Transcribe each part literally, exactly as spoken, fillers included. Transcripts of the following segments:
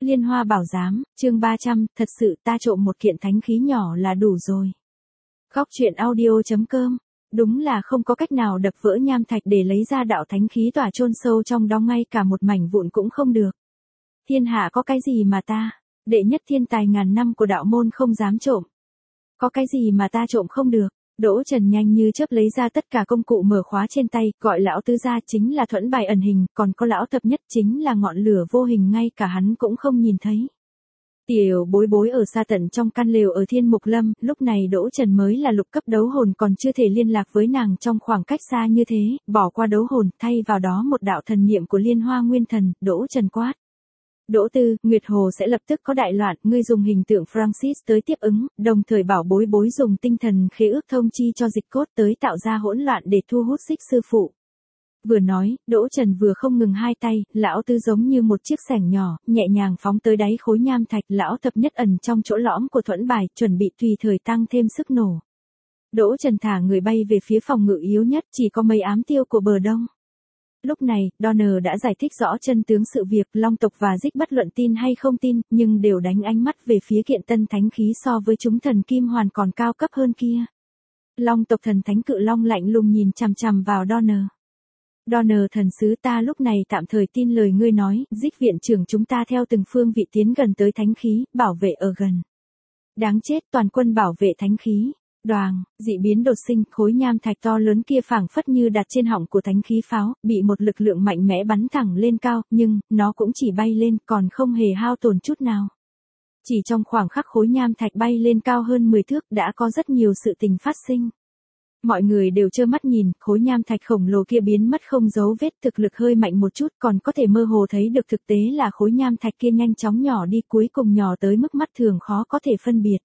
Liên Hoa Bảo Giám, chương ba trăm, thật sự ta trộm một kiện thánh khí nhỏ là đủ rồi. Góc truyện audio chấm com, đúng là không có cách nào đập vỡ nham thạch để lấy ra đạo thánh khí tỏa chôn sâu trong đó, ngay cả một mảnh vụn cũng không được. Thiên hạ có cái gì mà ta, đệ nhất thiên tài ngàn năm của đạo môn không dám trộm? Có cái gì mà ta trộm không được? Đỗ Trần nhanh như chớp lấy ra tất cả công cụ mở khóa trên tay, gọi lão tứ ra chính là thuẫn bài ẩn hình, còn có lão thập nhất chính là ngọn lửa vô hình ngay cả hắn cũng không nhìn thấy. Tiểu Bối Bối ở xa tận trong căn lều ở Thiên Mục Lâm, lúc này Đỗ Trần mới là lục cấp đấu hồn, còn chưa thể liên lạc với nàng trong khoảng cách xa như thế, bỏ qua đấu hồn, thay vào đó một đạo thần niệm của Liên Hoa Nguyên Thần. Đỗ Trần quát: Đỗ Tư, Nguyệt Hồ sẽ lập tức có đại loạn, ngươi dùng hình tượng Francis tới tiếp ứng, đồng thời bảo Bối Bối dùng tinh thần khế ước thông chi cho Dịch Cốt tới tạo ra hỗn loạn để thu hút Xích sư phụ. Vừa nói, Đỗ Trần vừa không ngừng hai tay, lão tứ giống như một chiếc xẻng nhỏ, nhẹ nhàng phóng tới đáy khối nham thạch, lão thập nhất ẩn trong chỗ lõm của thuẫn bài, chuẩn bị tùy thời tăng thêm sức nổ. Đỗ Trần thả người bay về phía phòng ngự yếu nhất, chỉ có mấy ám tiêu của bờ đông. Lúc này, Donner đã giải thích rõ chân tướng sự việc, Long tộc và Dịch bất luận tin hay không tin, nhưng đều đánh ánh mắt về phía kiện tân thánh khí so với chúng thần kim hoàn còn cao cấp hơn kia. Long tộc thần thánh cự long lạnh lùng nhìn chằm chằm vào Donner. Donner thần sứ, ta lúc này tạm thời tin lời ngươi nói, Dịch viện trưởng chúng ta theo từng phương vị tiến gần tới thánh khí, bảo vệ ở gần. Đáng chết, toàn quân bảo vệ thánh khí. Đoàng, dị biến đột sinh, khối nham thạch to lớn kia phảng phất như đặt trên họng của thánh khí pháo, bị một lực lượng mạnh mẽ bắn thẳng lên cao, nhưng, nó cũng chỉ bay lên, còn không hề hao tổn chút nào. Chỉ trong khoảng khắc khối nham thạch bay lên cao hơn mười thước, đã có rất nhiều sự tình phát sinh. Mọi người đều trơ mắt nhìn, khối nham thạch khổng lồ kia biến mất không dấu vết, thực lực hơi mạnh một chút, còn có thể mơ hồ thấy được thực tế là khối nham thạch kia nhanh chóng nhỏ đi, cuối cùng nhỏ tới mức mắt thường khó có thể phân biệt.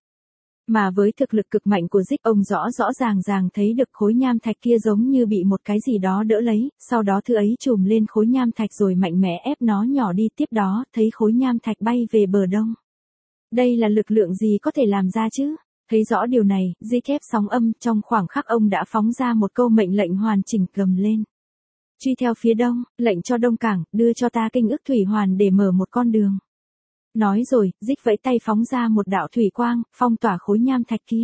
Mà với thực lực cực mạnh của Dịch, ông rõ rõ ràng ràng thấy được khối nham thạch kia giống như bị một cái gì đó đỡ lấy, sau đó thứ ấy trùm lên khối nham thạch rồi mạnh mẽ ép nó nhỏ đi, tiếp đó thấy khối nham thạch bay về bờ đông. Đây là lực lượng gì có thể làm ra chứ? Thấy rõ điều này, Dịch khép sóng âm, trong khoảng khắc ông đã phóng ra một câu mệnh lệnh hoàn chỉnh, gầm lên: Truy theo phía đông, lệnh cho Đông Cảng, đưa cho ta kinh ức thủy hoàn để mở một con đường. Nói rồi, Dịch vẫy tay phóng ra một đạo thủy quang, phong tỏa khối nham thạch kia.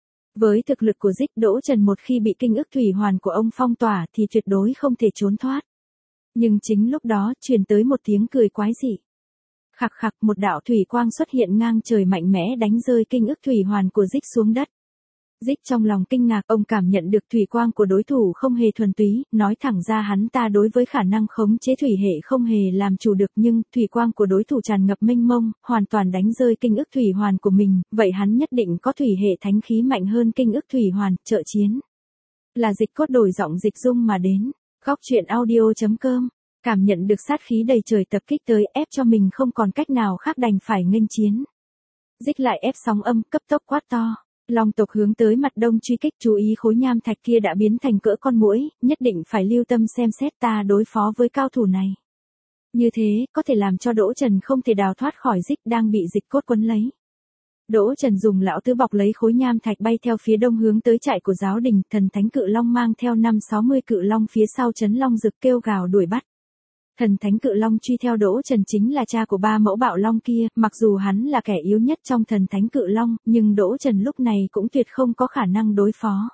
Với thực lực của Dịch, Đỗ Trần một khi bị kinh ức thủy hoàn của ông phong tỏa thì tuyệt đối không thể trốn thoát. Nhưng chính lúc đó, truyền tới một tiếng cười quái dị. Khặc khặc, một đạo thủy quang xuất hiện ngang trời mạnh mẽ đánh rơi kinh ức thủy hoàn của Dịch xuống đất. Dịch trong lòng kinh ngạc, ông cảm nhận được thủy quang của đối thủ không hề thuần túy, nói thẳng ra hắn ta đối với khả năng khống chế thủy hệ không hề làm chủ được, nhưng thủy quang của đối thủ tràn ngập mênh mông, hoàn toàn đánh rơi kinh ức thủy hoàn của mình, vậy hắn nhất định có thủy hệ thánh khí mạnh hơn kinh ức thủy hoàn. Trợ chiến. Là Dịch Cốt đổi giọng dịch dung mà đến. Góc truyện audio chấm com, cảm nhận được sát khí đầy trời tập kích tới, ép cho mình không còn cách nào khác đành phải nghênh chiến. Dịch lại ép sóng âm, cấp tốc quát to: Long tộc hướng tới mặt đông truy kích, chú ý khối nham thạch kia đã biến thành cỡ con muỗi, nhất định phải lưu tâm xem xét ta đối phó với cao thủ này. Như thế, có thể làm cho Đỗ Trần không thể đào thoát khỏi Dịch đang bị Dịch Cốt quấn lấy. Đỗ Trần dùng lão tứ bọc lấy khối nham thạch bay theo phía đông hướng tới trại của giáo đình, thần thánh cự long mang theo năm sáu mươi cự long phía sau trấn long rực kêu gào đuổi bắt. Thần thánh cự long truy theo Đỗ Trần chính là cha của ba mẫu bạo long kia, mặc dù hắn là kẻ yếu nhất trong thần thánh cự long, nhưng Đỗ Trần lúc này cũng tuyệt không có khả năng đối phó.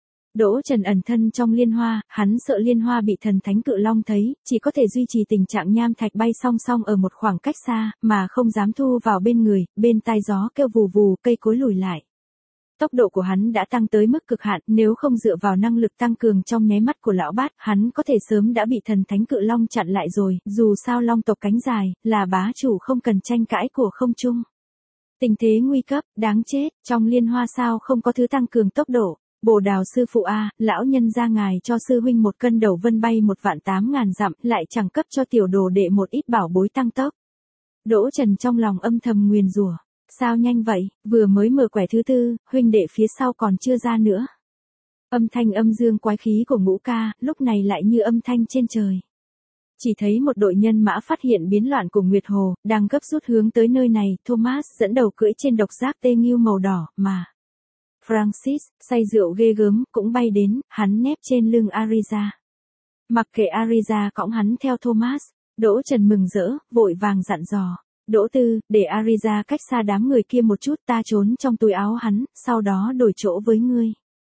Đỗ Trần ẩn thân trong liên hoa, hắn sợ liên hoa bị thần thánh cự long thấy, chỉ có thể duy trì tình trạng nham thạch bay song song ở một khoảng cách xa, mà không dám thu vào bên người, bên tai gió kêu vù vù, cây cối lùi lại. Tốc độ của hắn đã tăng tới mức cực hạn, nếu không dựa vào năng lực tăng cường trong nháy mắt của lão bát, hắn có thể sớm đã bị thần thánh cự long chặn lại rồi, dù sao long tộc cánh dài, là bá chủ không cần tranh cãi của không trung. Tình thế nguy cấp, đáng chết, trong liên hoa sao không có thứ tăng cường tốc độ. Bồ Đào sư phụ a, lão nhân ra ngài cho sư huynh một cân đầu vân bay một vạn tám ngàn dặm, lại chẳng cấp cho tiểu đồ đệ một ít bảo bối tăng tốc. Đỗ Trần trong lòng âm thầm nguyền rủa. Sao nhanh vậy, vừa mới mở quẻ thứ tư, huynh đệ phía sau còn chưa ra nữa. Âm thanh âm dương quái khí của Ngũ Ca, lúc này lại như âm thanh trên trời. Chỉ thấy một đội nhân mã phát hiện biến loạn của Nguyệt Hồ, đang gấp rút hướng tới nơi này, Thomas dẫn đầu cưỡi trên độc giác tê nghiêu màu đỏ, mà Francis, say rượu ghê gớm, cũng bay đến, hắn nép trên lưng Ariza. Mặc kệ Ariza cõng hắn theo Thomas, Đỗ Trần mừng rỡ, vội vàng dặn dò: Đỗ Tư, để Ariza cách xa đám người kia một chút, ta trốn trong túi áo hắn, sau đó đổi chỗ với ngươi.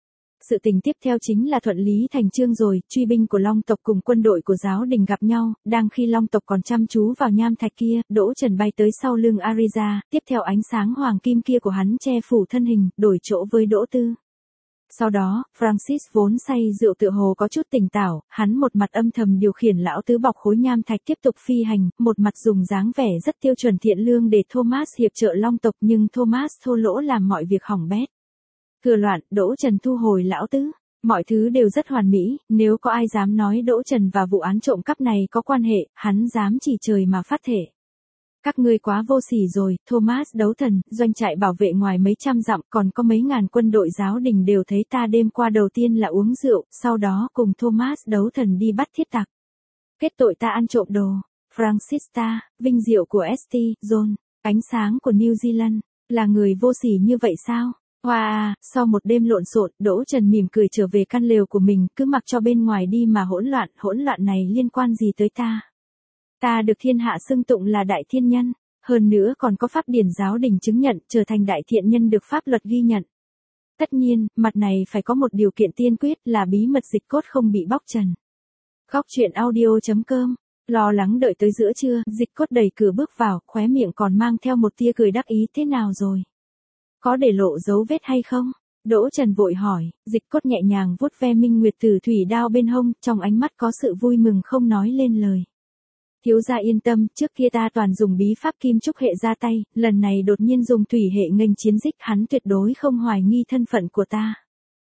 Sự tình tiếp theo chính là thuận lý thành chương rồi, truy binh của Long tộc cùng quân đội của giáo đình gặp nhau, đang khi Long tộc còn chăm chú vào nham thạch kia, Đỗ Trần bay tới sau lưng Ariza, tiếp theo ánh sáng hoàng kim kia của hắn che phủ thân hình, đổi chỗ với Đỗ Tư. Sau đó, Francis vốn say rượu tựa hồ có chút tỉnh táo, hắn một mặt âm thầm điều khiển lão tứ bọc khối nham thạch tiếp tục phi hành, một mặt dùng dáng vẻ rất tiêu chuẩn thiện lương để Thomas hiệp trợ Long tộc, nhưng Thomas thô lỗ làm mọi việc hỏng bét. Thừa loạn, Đỗ Trần thu hồi lão tứ. Mọi thứ đều rất hoàn mỹ, nếu có ai dám nói Đỗ Trần và vụ án trộm cắp này có quan hệ, hắn dám chỉ trời mà phát thể. Các ngươi quá vô sỉ rồi, Thomas đấu thần, doanh trại bảo vệ ngoài mấy trăm dặm, còn có mấy ngàn quân đội giáo đình đều thấy ta đêm qua đầu tiên là uống rượu, sau đó cùng Thomas đấu thần đi bắt thiết tặc. Kết tội ta ăn trộm đồ. Francista, vinh diệu của ét tê, John, ánh sáng của New Zealand, là người vô sỉ như vậy sao? Wow, sau một đêm lộn xộn, Đỗ Trần mỉm cười trở về căn lều của mình, cứ mặc cho bên ngoài đi mà hỗn loạn, hỗn loạn này liên quan gì tới ta? Ta được thiên hạ xưng tụng là đại thiên nhân, hơn nữa còn có pháp điển giáo đình chứng nhận, trở thành đại thiện nhân được pháp luật ghi nhận. Tất nhiên, mặt này phải có một điều kiện tiên quyết là bí mật dịch cốt không bị bóc trần. Góc truyện audio chấm com, lo lắng đợi tới giữa trưa, dịch cốt đẩy cửa bước vào, khóe miệng còn mang theo một tia cười đắc ý. Thế nào rồi? Có để lộ dấu vết hay không? Đỗ Trần vội hỏi, dịch cốt nhẹ nhàng vuốt ve minh nguyệt tử thủy đao bên hông, trong ánh mắt có sự vui mừng không nói lên lời. Thiếu gia yên tâm, trước kia ta toàn dùng bí pháp kim trúc hệ ra tay, lần này đột nhiên dùng thủy hệ nghênh chiến dịch, hắn tuyệt đối không hoài nghi thân phận của ta.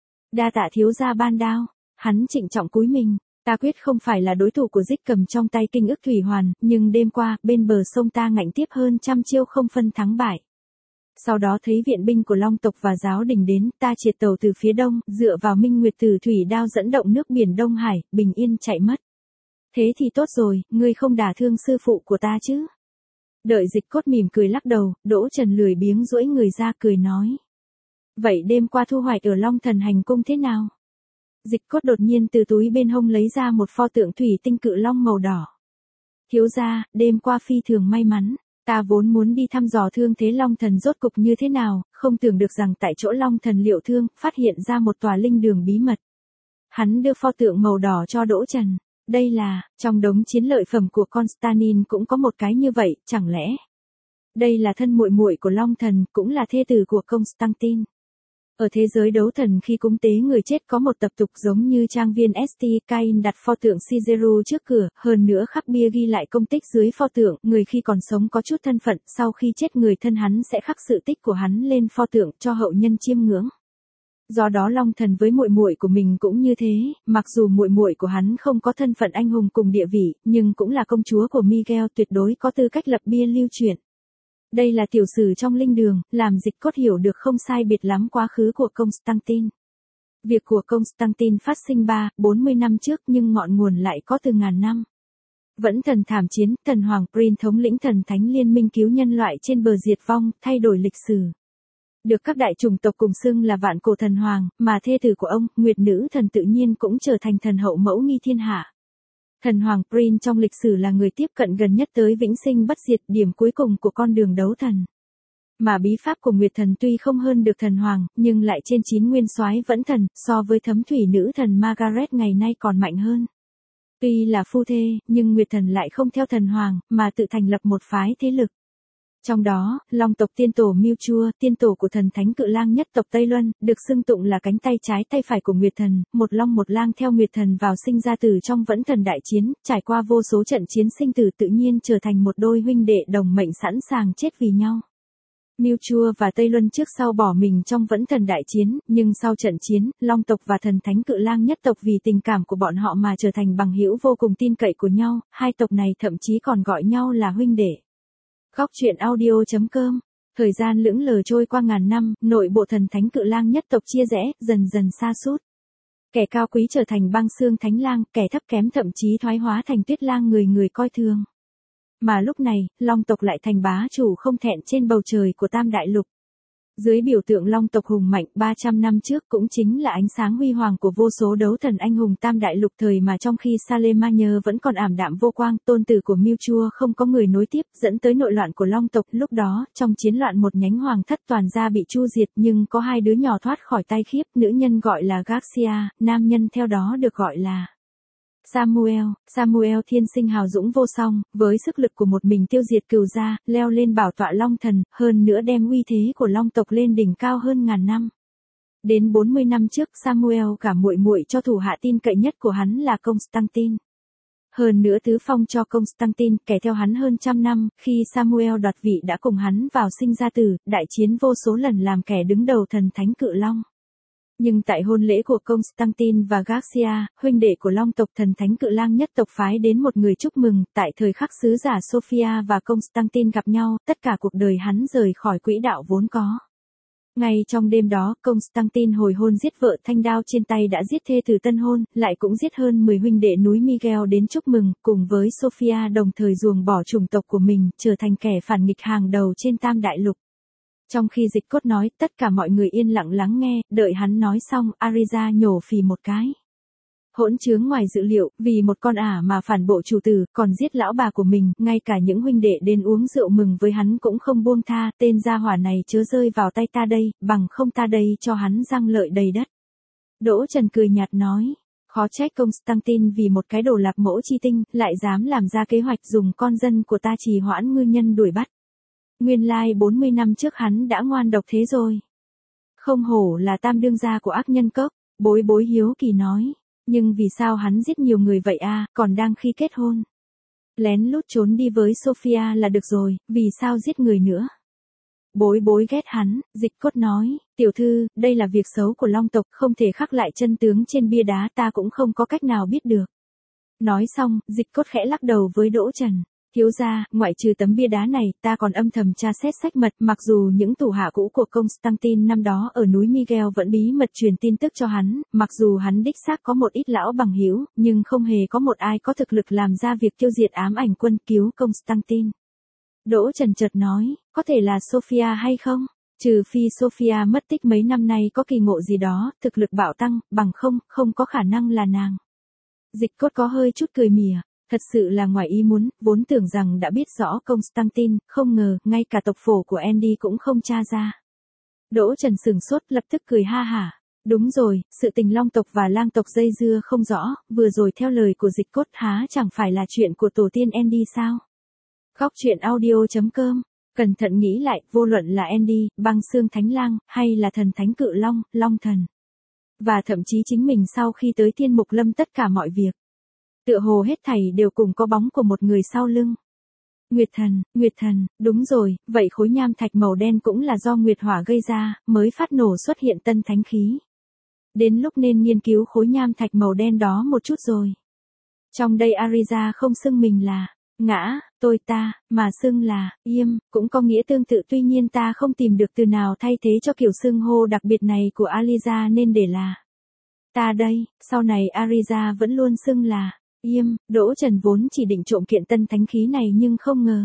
Đa tạ thiếu gia ban đao, hắn trịnh trọng cúi mình, ta quyết không phải là đối thủ của Dích cầm trong tay kinh ức thủy hoàn, nhưng đêm qua, bên bờ sông ta ngạnh tiếp hơn trăm chiêu không phân thắng bại. Sau đó thấy viện binh của Long tộc và giáo đình đến, ta triệt tàu từ phía đông, dựa vào minh nguyệt tử thủy đao dẫn động nước biển Đông Hải, bình yên chạy mất. Thế thì tốt rồi, ngươi không đả thương sư phụ của ta chứ? Đợi dịch cốt mỉm cười lắc đầu, Đỗ Trần lười biếng duỗi người ra cười nói. Vậy đêm qua thu hoạch ở Long Thần Hành Cung thế nào? Dịch cốt đột nhiên từ túi bên hông lấy ra một pho tượng thủy tinh cự long màu đỏ. Thiếu gia, đêm qua phi thường may mắn, ta vốn muốn đi thăm dò thương thế Long Thần rốt cục như thế nào, không tưởng được rằng tại chỗ Long Thần liệu thương, phát hiện ra một tòa linh đường bí mật. Hắn đưa pho tượng màu đỏ cho Đỗ Trần. Đây là, trong đống chiến lợi phẩm của Constantine cũng có một cái như vậy, chẳng lẽ? Đây là thân muội muội của Long Thần, cũng là thê tử của Constantine. Ở thế giới đấu thần khi cúng tế người chết có một tập tục giống như trang viên ét tê, Cain đặt pho tượng Caesar trước cửa, hơn nữa khắc bia ghi lại công tích dưới pho tượng, người khi còn sống có chút thân phận, sau khi chết người thân hắn sẽ khắc sự tích của hắn lên pho tượng cho hậu nhân chiêm ngưỡng. Do đó Long Thần với muội muội của mình cũng như thế, mặc dù muội muội của hắn không có thân phận anh hùng cùng địa vị, nhưng cũng là công chúa của Miguel, tuyệt đối có tư cách lập bia lưu truyền. Đây là tiểu sử trong linh đường, làm dịch cốt hiểu được không sai biệt lắm quá khứ của Constantine. Việc của Constantine phát sinh ba, bốn mươi năm trước nhưng ngọn nguồn lại có từ ngàn năm. Vẫn thần thảm chiến, thần hoàng Prin thống lĩnh thần thánh liên minh cứu nhân loại trên bờ diệt vong, thay đổi lịch sử. Được các đại chủng tộc cùng xưng là vạn cổ thần hoàng, mà thê tử của ông, Nguyệt nữ thần tự nhiên cũng trở thành thần hậu mẫu nghi thiên hạ. Thần hoàng Prin trong lịch sử là người tiếp cận gần nhất tới vĩnh sinh bất diệt, điểm cuối cùng của con đường đấu thần. Mà bí pháp của Nguyệt thần tuy không hơn được thần hoàng, nhưng lại trên chín nguyên soái vẫn thần, so với thấm thủy nữ thần Margaret ngày nay còn mạnh hơn. Tuy là phu thê, nhưng Nguyệt thần lại không theo thần hoàng, mà tự thành lập một phái thế lực. Trong đó, Long tộc tiên tổ Miêu Chua, tiên tổ của thần thánh cự lang nhất tộc Tây Luân, được xưng tụng là cánh tay trái tay phải của Nguyệt thần, một long một lang theo Nguyệt thần vào sinh ra từ trong vẫn thần đại chiến, trải qua vô số trận chiến sinh tử tự nhiên trở thành một đôi huynh đệ đồng mệnh sẵn sàng chết vì nhau. Miêu Chua và Tây Luân trước sau bỏ mình trong vẫn thần đại chiến, nhưng sau trận chiến, Long tộc và thần thánh cự lang nhất tộc vì tình cảm của bọn họ mà trở thành bằng hữu vô cùng tin cậy của nhau, hai tộc này thậm chí còn gọi nhau là huynh đệ. Góc truyện audio chấm com. Thời gian lững lờ trôi qua ngàn năm, nội bộ thần thánh cự lang nhất tộc chia rẽ, dần dần sa sút. Kẻ cao quý trở thành băng xương thánh lang, kẻ thấp kém thậm chí thoái hóa thành tuyết lang người người coi thường. Mà lúc này, Long tộc lại thành bá chủ không thẹn trên bầu trời của Tam Đại Lục. Dưới biểu tượng long tộc hùng mạnh ba trăm năm trước cũng chính là ánh sáng huy hoàng của vô số đấu thần anh hùng tam đại lục thời mà trong khi Salemania vẫn còn ảm đạm vô quang, tôn tử của Mewtwo không có người nối tiếp, dẫn tới nội loạn của long tộc. Lúc đó, trong chiến loạn một nhánh hoàng thất toàn gia bị chu diệt nhưng có hai đứa nhỏ thoát khỏi tay khiếp, nữ nhân gọi là Garcia, nam nhân theo đó được gọi là Samuel. Samuel thiên sinh hào dũng vô song, với sức lực của một mình tiêu diệt cừu gia, leo lên bảo tọa long thần, hơn nữa đem uy thế của long tộc lên đỉnh cao hơn ngàn năm. Đến bốn mươi năm trước, Samuel cả muội muội cho thủ hạ tin cậy nhất của hắn là Constantine. Hơn nữa tứ phong cho Constantine, kẻ theo hắn hơn trăm năm, khi Samuel đoạt vị đã cùng hắn vào sinh ra tử, đại chiến vô số lần làm kẻ đứng đầu thần thánh cự long. Nhưng tại hôn lễ của Constantine và Garcia, huynh đệ của long tộc thần thánh cự lang nhất tộc phái đến một người chúc mừng, tại thời khắc sứ giả Sophia và Constantine gặp nhau, tất cả cuộc đời hắn rời khỏi quỹ đạo vốn có. Ngay trong đêm đó, Constantine hồi hôn giết vợ, thanh đao trên tay đã giết thê tử tân hôn, lại cũng giết hơn mười huynh đệ núi Miguel đến chúc mừng, cùng với Sophia đồng thời ruồng bỏ chủng tộc của mình, trở thành kẻ phản nghịch hàng đầu trên tam đại lục. Trong khi Dịch Cốt nói, tất cả mọi người yên lặng lắng nghe, đợi hắn nói xong, Ariza nhổ phì một cái. Hỗn trướng ngoài dự liệu, vì một con ả mà phản bội chủ tử, còn giết lão bà của mình, ngay cả những huynh đệ đến uống rượu mừng với hắn cũng không buông tha, tên gia hỏa này chớ rơi vào tay ta đây, bằng không ta đây cho hắn răng lợi đầy đất. Đỗ Trần cười nhạt nói, khó trách Constantine vì một cái đồ lạp mẫu chi tinh, lại dám làm ra kế hoạch dùng con dân của ta trì hoãn ngư nhân đuổi bắt. Nguyên lai bốn mươi năm trước hắn đã ngoan độc thế rồi. Không hổ là tam đương gia của ác nhân cốc, bối bối hiếu kỳ nói. Nhưng vì sao hắn giết nhiều người vậy a, còn đang khi kết hôn. Lén lút trốn đi với Sophia là được rồi, vì sao giết người nữa. Bối bối ghét hắn, Dịch Cốt nói, tiểu thư, đây là việc xấu của long tộc, không thể khắc lại chân tướng trên bia đá, ta cũng không có cách nào biết được. Nói xong, Dịch Cốt khẽ lắc đầu với Đỗ Trần. Thiếu gia, ngoại trừ tấm bia đá này, ta còn âm thầm tra xét sách mật, mặc dù những thủ hạ cũ của Constantine năm đó ở núi Miguel vẫn bí mật truyền tin tức cho hắn, mặc dù hắn đích xác có một ít lão bằng hữu, nhưng không hề có một ai có thực lực làm ra việc tiêu diệt ám ảnh quân cứu Constantine. Đỗ Trần chợt nói, có thể là Sophia hay không? Trừ phi Sophia mất tích mấy năm nay có kỳ ngộ gì đó, thực lực bạo tăng, bằng không, không có khả năng là nàng. Dịch Cốt có hơi chút cười mỉa. Thật sự là ngoài ý muốn, vốn tưởng rằng đã biết rõ Constantine, không ngờ, ngay cả tộc phổ của Andy cũng không tra ra. Đỗ Trần sửng sốt, lập tức cười ha hả. Đúng rồi, sự tình long tộc và lang tộc dây dưa không rõ, vừa rồi theo lời của Dịch Cốt há chẳng phải là chuyện của tổ tiên Andy sao? Góc truyện audio chấm com. Cẩn thận nghĩ lại, vô luận là Andy, băng xương thánh lang, hay là thần thánh cự long, long thần. Và thậm chí chính mình sau khi tới Thiên Mục Lâm tất cả mọi việc. Tựa hồ hết thảy đều cùng có bóng của một người sau lưng. Nguyệt thần, Nguyệt thần, đúng rồi, vậy khối nham thạch màu đen cũng là do Nguyệt hỏa gây ra, mới phát nổ xuất hiện tân thánh khí. Đến lúc nên nghiên cứu khối nham thạch màu đen đó một chút rồi. Trong đây Ariza không xưng mình là ngã, tôi ta, mà xưng là Yêm, cũng có nghĩa tương tự, tuy nhiên ta không tìm được từ nào thay thế cho kiểu xưng hô đặc biệt này của Aliza nên để là ta đây. Sau này Ariza vẫn luôn xưng là Yêm. Đỗ Trần vốn chỉ định trộm kiện tân thánh khí này nhưng không ngờ.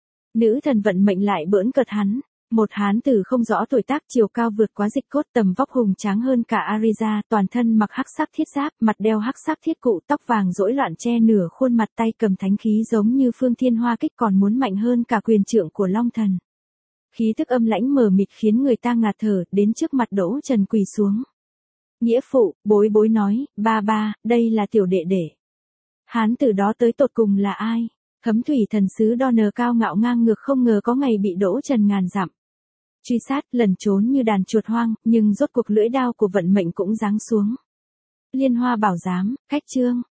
Nữ thần vận mệnh lại bỡn cợt hắn. Một hán tử không rõ tuổi tác, chiều cao vượt quá Dịch Cốt, tầm vóc hùng tráng hơn cả Ariza, toàn thân mặc hắc sắc thiết giáp, mặt đeo hắc sắc thiết cụ, tóc vàng rỗi loạn che nửa khuôn mặt, tay cầm thánh khí giống như phương thiên hoa kích, còn muốn mạnh hơn cả quyền trượng của long thần. Khí tức âm lãnh mờ mịt khiến người ta ngạt thở, đến trước mặt Đỗ Trần quỳ xuống. Nghĩa phụ, bối bối nói, ba ba, đây là tiểu đệ đệ. Hán tử đó tới tột cùng là ai? Khấm thủy thần sứ Donner cao ngạo ngang ngược, không ngờ có ngày bị Đỗ Trần ngàn dặm truy sát, lẩn trốn như đàn chuột hoang, nhưng rốt cuộc lưỡi đao của vận mệnh cũng giáng xuống. Liên Hoa Bảo Giám, Khách Chương.